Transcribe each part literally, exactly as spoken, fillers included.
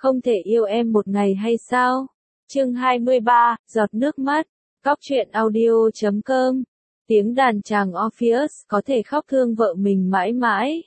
Không thể yêu em một ngày hay sao? Chương hai mươi ba, giọt nước mắt. Cóc truyện audio chấm com. Tiếng đàn chàng Orpheus có thể khóc thương vợ mình mãi mãi.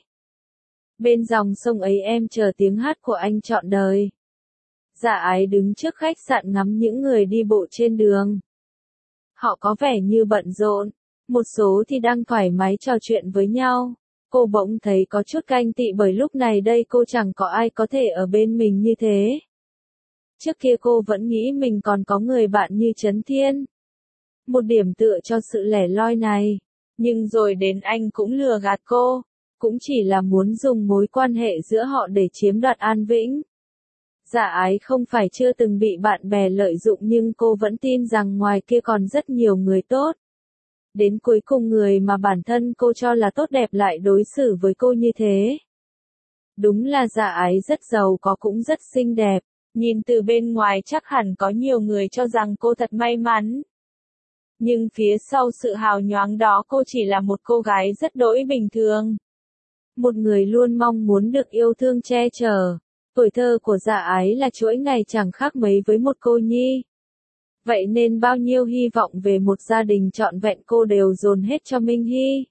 Bên dòng sông ấy em chờ tiếng hát của anh trọn đời. Dạ ái đứng trước khách sạn ngắm những người đi bộ trên đường. Họ có vẻ như bận rộn, một số thì đang thoải mái trò chuyện với nhau. Cô bỗng thấy có chút ganh tị bởi lúc này đây cô chẳng có ai có thể ở bên mình như thế. Trước kia cô vẫn nghĩ mình còn có người bạn như Trấn Thiên. Một điểm tựa cho sự lẻ loi này. Nhưng rồi đến anh cũng lừa gạt cô. Cũng chỉ là muốn dùng mối quan hệ giữa họ để chiếm đoạt An Vĩnh. Dạ ái không phải chưa từng bị bạn bè lợi dụng nhưng cô vẫn tin rằng ngoài kia còn rất nhiều người tốt. Đến cuối cùng người mà bản thân cô cho là tốt đẹp lại đối xử với cô như thế. Đúng là dạ ái rất giàu có cũng rất xinh đẹp. Nhìn từ bên ngoài chắc hẳn có nhiều người cho rằng cô thật may mắn. Nhưng phía sau sự hào nhoáng đó cô chỉ là một cô gái rất đỗi bình thường. Một người luôn mong muốn được yêu thương che chở. Tuổi thơ của dạ ái là chuỗi ngày chẳng khác mấy với một cô nhi. Vậy nên bao nhiêu hy vọng về một gia đình trọn vẹn cô đều dồn hết cho Minh Hy.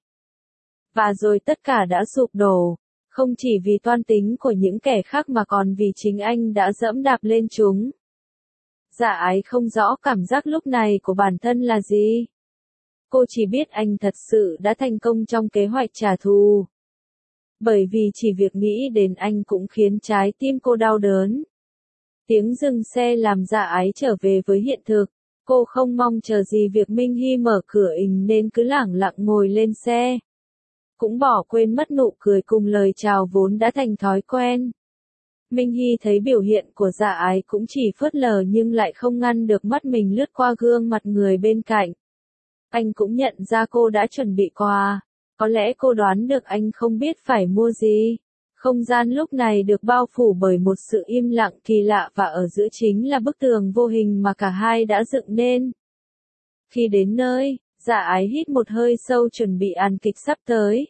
Và rồi tất cả đã sụp đổ. Không chỉ vì toan tính của những kẻ khác mà còn vì chính anh đã dẫm đạp lên chúng. Dạ ái không rõ cảm giác lúc này của bản thân là gì. Cô chỉ biết anh thật sự đã thành công trong kế hoạch trả thù. Bởi vì chỉ việc nghĩ đến anh cũng khiến trái tim cô đau đớn. Tiếng dừng xe làm dạ ái trở về với hiện thực. Cô không mong chờ gì việc Minh Hy mở cửa ình nên cứ lẳng lặng ngồi lên xe. Cũng bỏ quên mất nụ cười cùng lời chào vốn đã thành thói quen. Minh Hy thấy biểu hiện của dạ ái cũng chỉ phớt lờ nhưng lại không ngăn được mắt mình lướt qua gương mặt người bên cạnh. Anh cũng nhận ra cô đã chuẩn bị quà. Có lẽ cô đoán được anh không biết phải mua gì. Không gian lúc này được bao phủ bởi một sự im lặng kỳ lạ và ở giữa chính là bức tường vô hình mà cả hai đã dựng nên. Khi đến nơi, dạ ái hít một hơi sâu chuẩn bị ăn kịch sắp tới.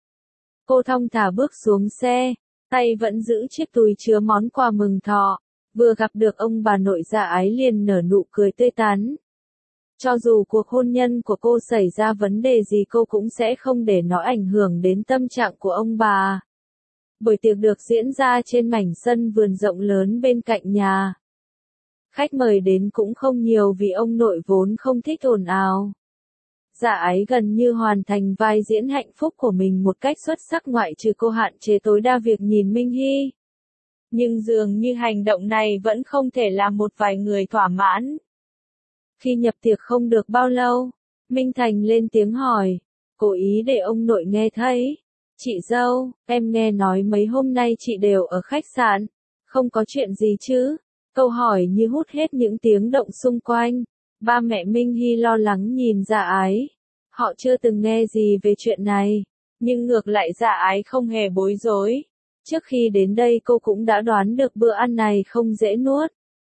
Cô thong thả bước xuống xe, tay vẫn giữ chiếc túi chứa món quà mừng thọ. Vừa gặp được ông bà nội dạ ái liền nở nụ cười tươi tắn. Cho dù cuộc hôn nhân của cô xảy ra vấn đề gì cô cũng sẽ không để nó ảnh hưởng đến tâm trạng của ông bà. Buổi tiệc được diễn ra trên mảnh sân vườn rộng lớn bên cạnh nhà. Khách mời đến cũng không nhiều vì ông nội vốn không thích ồn ào. Dạ ái gần như hoàn thành vai diễn hạnh phúc của mình một cách xuất sắc ngoại trừ cô hạn chế tối đa việc nhìn Minh Hy. Nhưng dường như hành động này vẫn không thể làm một vài người thỏa mãn. Khi nhập tiệc không được bao lâu, Minh Thành lên tiếng hỏi, cố ý để ông nội nghe thấy. Chị dâu, em nghe nói mấy hôm nay chị đều ở khách sạn, không có chuyện gì chứ? Câu hỏi như hút hết những tiếng động xung quanh. Ba mẹ Minh Hy lo lắng nhìn dạ ái. Họ chưa từng nghe gì về chuyện này, nhưng ngược lại dạ ái không hề bối rối. Trước khi đến đây cô cũng đã đoán được bữa ăn này không dễ nuốt.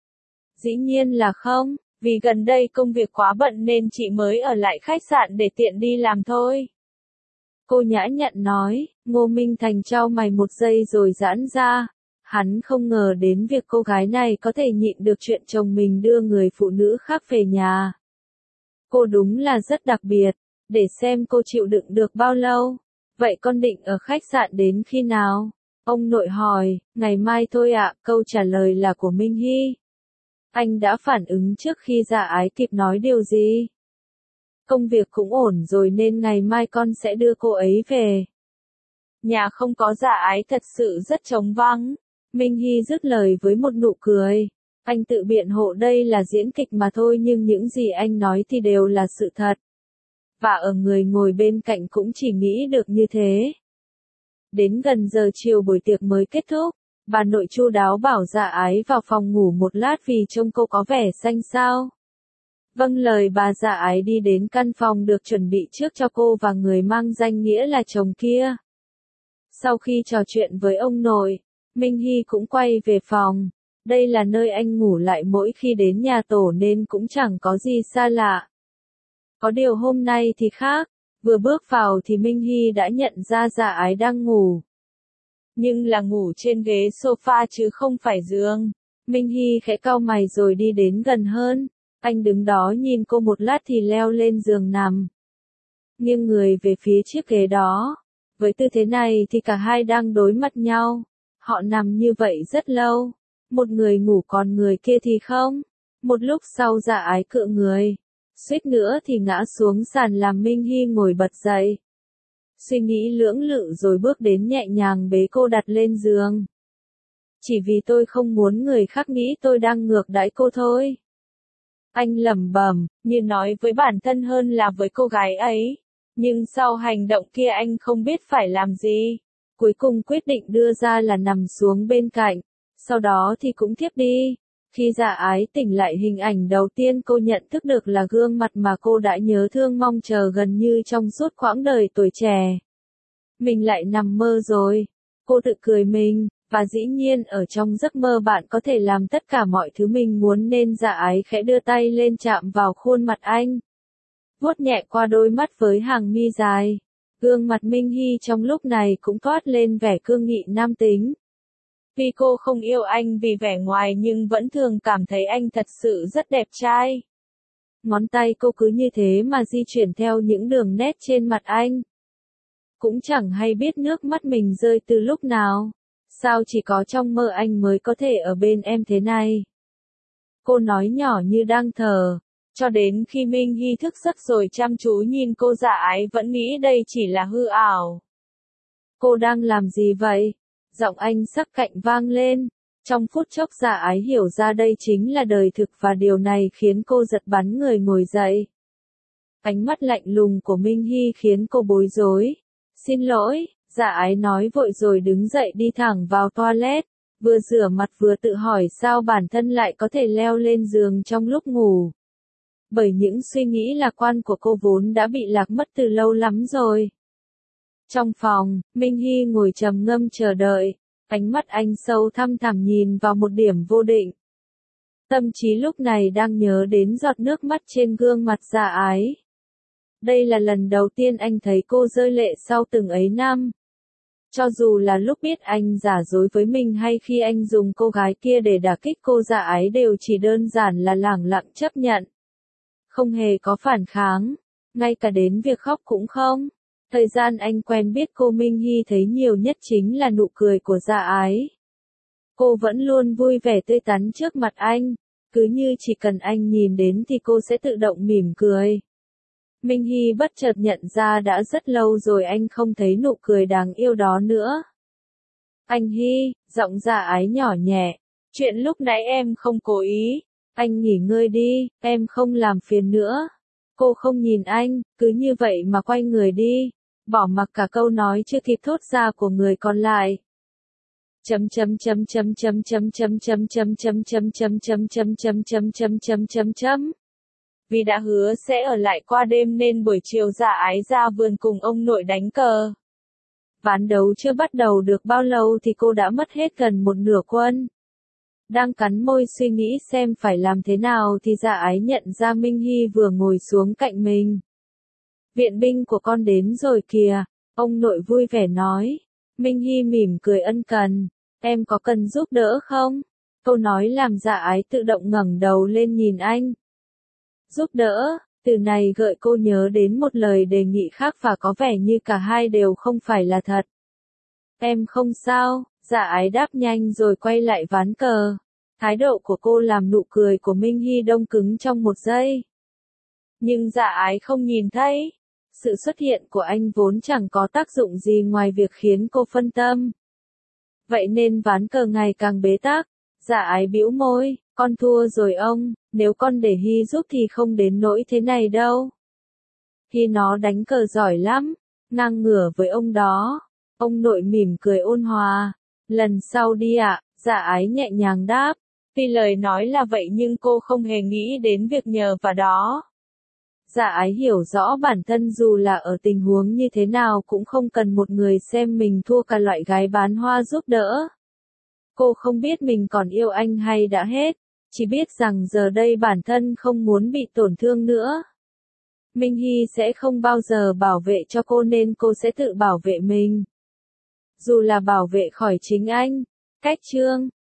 Dĩ nhiên là không, vì gần đây công việc quá bận nên chị mới ở lại khách sạn để tiện đi làm thôi. Cô nhã nhặn nói. Ngô Minh Thành chau mày một giây rồi giãn ra. Hắn không ngờ đến việc cô gái này có thể nhịn được chuyện chồng mình đưa người phụ nữ khác về nhà. Cô đúng là rất đặc biệt, để xem cô chịu đựng được bao lâu. Vậy con định ở khách sạn đến khi nào? Ông nội hỏi. Ngày mai thôi ạ, câu trả lời là của Minh Hy. Anh đã phản ứng trước khi dạ ái kịp nói điều gì. Công việc cũng ổn rồi nên ngày mai con sẽ đưa cô ấy về. Nhà không có dạ ái thật sự rất trống vắng. Minh Hy dứt lời với một nụ cười. Anh tự biện hộ đây là diễn kịch mà thôi nhưng những gì anh nói thì đều là sự thật. Và ở người ngồi bên cạnh cũng chỉ nghĩ được như thế. Đến gần giờ chiều buổi tiệc mới kết thúc. Bà nội chu đáo bảo dạ ái vào phòng ngủ một lát vì trông cô có vẻ xanh xao. Vâng lời bà dạ ái đi đến căn phòng được chuẩn bị trước cho cô và người mang danh nghĩa là chồng kia. Sau khi trò chuyện với ông nội, Minh Hy cũng quay về phòng. Đây là nơi anh ngủ lại mỗi khi đến nhà tổ nên cũng chẳng có gì xa lạ. Có điều hôm nay thì khác, vừa bước vào thì Minh Hy đã nhận ra dạ ái đang ngủ. Nhưng là ngủ trên ghế sofa chứ không phải giường. Minh Hy khẽ cau mày rồi đi đến gần hơn. Anh đứng đó nhìn cô một lát thì leo lên giường nằm, nghiêng người về phía chiếc ghế đó. Với tư thế này thì cả hai đang đối mặt nhau. Họ nằm như vậy rất lâu. Một người ngủ còn người kia thì không. Một lúc sau Dạ Ái cựa người, suýt nữa thì ngã xuống sàn làm Minh Hy ngồi bật dậy. Suy nghĩ lưỡng lự rồi bước đến nhẹ nhàng bế cô đặt lên giường. Chỉ vì tôi không muốn người khác nghĩ tôi đang ngược đãi cô thôi. Anh lẩm bẩm, như nói với bản thân hơn là với cô gái ấy. Nhưng sau hành động kia anh không biết phải làm gì. Cuối cùng quyết định đưa ra là nằm xuống bên cạnh. Sau đó thì cũng thiếp đi. Khi Dạ Ái tỉnh lại, hình ảnh đầu tiên cô nhận thức được là gương mặt mà cô đã nhớ thương mong chờ gần như trong suốt quãng đời tuổi trẻ. Mình lại nằm mơ rồi. Cô tự cười mình, và dĩ nhiên ở trong giấc mơ bạn có thể làm tất cả mọi thứ mình muốn nên Dạ Ái khẽ đưa tay lên chạm vào khuôn mặt anh. Vuốt nhẹ qua đôi mắt với hàng mi dài. Gương mặt Minh Hy trong lúc này cũng toát lên vẻ cương nghị nam tính. Vì cô không yêu anh vì vẻ ngoài nhưng vẫn thường cảm thấy anh thật sự rất đẹp trai. Ngón tay cô cứ như thế mà di chuyển theo những đường nét trên mặt anh. Cũng chẳng hay biết nước mắt mình rơi từ lúc nào. Sao chỉ có trong mơ anh mới có thể ở bên em thế này? Cô nói nhỏ như đang thở. Cho đến khi Minh Hy thức giấc rồi chăm chú nhìn cô, Dạ Ái vẫn nghĩ đây chỉ là hư ảo. Cô đang làm gì vậy? Giọng anh sắc cạnh vang lên. Trong phút chốc Dạ Ái hiểu ra đây chính là đời thực và điều này khiến cô giật bắn người ngồi dậy. Ánh mắt lạnh lùng của Minh Hy khiến cô bối rối. Xin lỗi, Dạ Ái nói vội rồi đứng dậy đi thẳng vào toilet. Vừa rửa mặt vừa tự hỏi sao bản thân lại có thể leo lên giường trong lúc ngủ. Bởi những suy nghĩ lạc quan của cô vốn đã bị lạc mất từ lâu lắm rồi. Trong phòng, Minh Hy ngồi trầm ngâm chờ đợi. Ánh mắt anh sâu thăm thẳm nhìn vào một điểm vô định. Tâm trí lúc này đang nhớ đến giọt nước mắt trên gương mặt Dạ Ái. Đây là lần đầu tiên anh thấy cô rơi lệ sau từng ấy năm. Cho dù là lúc biết anh giả dối với mình hay khi anh dùng cô gái kia để đả kích cô, Dạ Ái đều chỉ đơn giản là lẳng lặng chấp nhận. Không hề có phản kháng, ngay cả đến việc khóc cũng không. Thời gian anh quen biết cô, Minh Hy thấy nhiều nhất chính là nụ cười của Dạ Ái. Cô vẫn luôn vui vẻ tươi tắn trước mặt anh, cứ như chỉ cần anh nhìn đến thì cô sẽ tự động mỉm cười. Minh Hy bất chợt nhận ra đã rất lâu rồi anh không thấy nụ cười đáng yêu đó nữa. Anh Hy, giọng Dạ Ái nhỏ nhẹ, chuyện lúc nãy em không cố ý, anh nghỉ ngơi đi, em không làm phiền nữa. Cô không nhìn anh, cứ như vậy mà quay người đi, bỏ mặc cả câu nói chưa kịp thốt ra của người còn lại. Chấm chấm chấm chấm chấm chấm chấm chấm chấm chấm chấm chấm chấm chấm chấm chấm chấm chấm chấm chấm. Vì đã hứa sẽ ở lại qua đêm nên buổi chiều Dạ Ái ra vườn cùng ông nội đánh cờ. Ván đấu chưa bắt đầu được bao lâu thì cô đã mất hết gần một nửa quân. Đang cắn môi suy nghĩ xem phải làm thế nào thì Dạ Ái nhận ra Minh Hy vừa ngồi xuống cạnh mình. Viện binh của con đến rồi kìa, ông nội vui vẻ nói. Minh Hy mỉm cười ân cần, em có cần giúp đỡ không? Câu nói làm Dạ Ái tự động ngẩng đầu lên nhìn anh. Giúp đỡ, từ này gợi cô nhớ đến một lời đề nghị khác và có vẻ như cả hai đều không phải là thật. Em không sao, Dạ Ái đáp nhanh rồi quay lại ván cờ. Thái độ của cô làm nụ cười của Minh Hy đông cứng trong một giây. Nhưng Dạ Ái không nhìn thấy. Sự xuất hiện của anh vốn chẳng có tác dụng gì ngoài việc khiến cô phân tâm. Vậy nên ván cờ ngày càng bế tắc. Dạ Ái bĩu môi, con thua rồi ông, nếu con để Hy giúp thì không đến nỗi thế này đâu. Hy nó đánh cờ giỏi lắm, ngang ngửa với ông đó. Ông nội mỉm cười ôn hòa. Lần sau đi ạ, Dạ Ái nhẹ nhàng đáp. Tuy lời nói là vậy nhưng cô không hề nghĩ đến việc nhờ và đó. Dạ Ái hiểu rõ bản thân dù là ở tình huống như thế nào cũng không cần một người xem mình thua cả loại gái bán hoa giúp đỡ. Cô không biết mình còn yêu anh hay đã hết, chỉ biết rằng giờ đây bản thân không muốn bị tổn thương nữa. Minh Hy sẽ không bao giờ bảo vệ cho cô nên cô sẽ tự bảo vệ mình. Dù là bảo vệ khỏi chính anh. Cách chương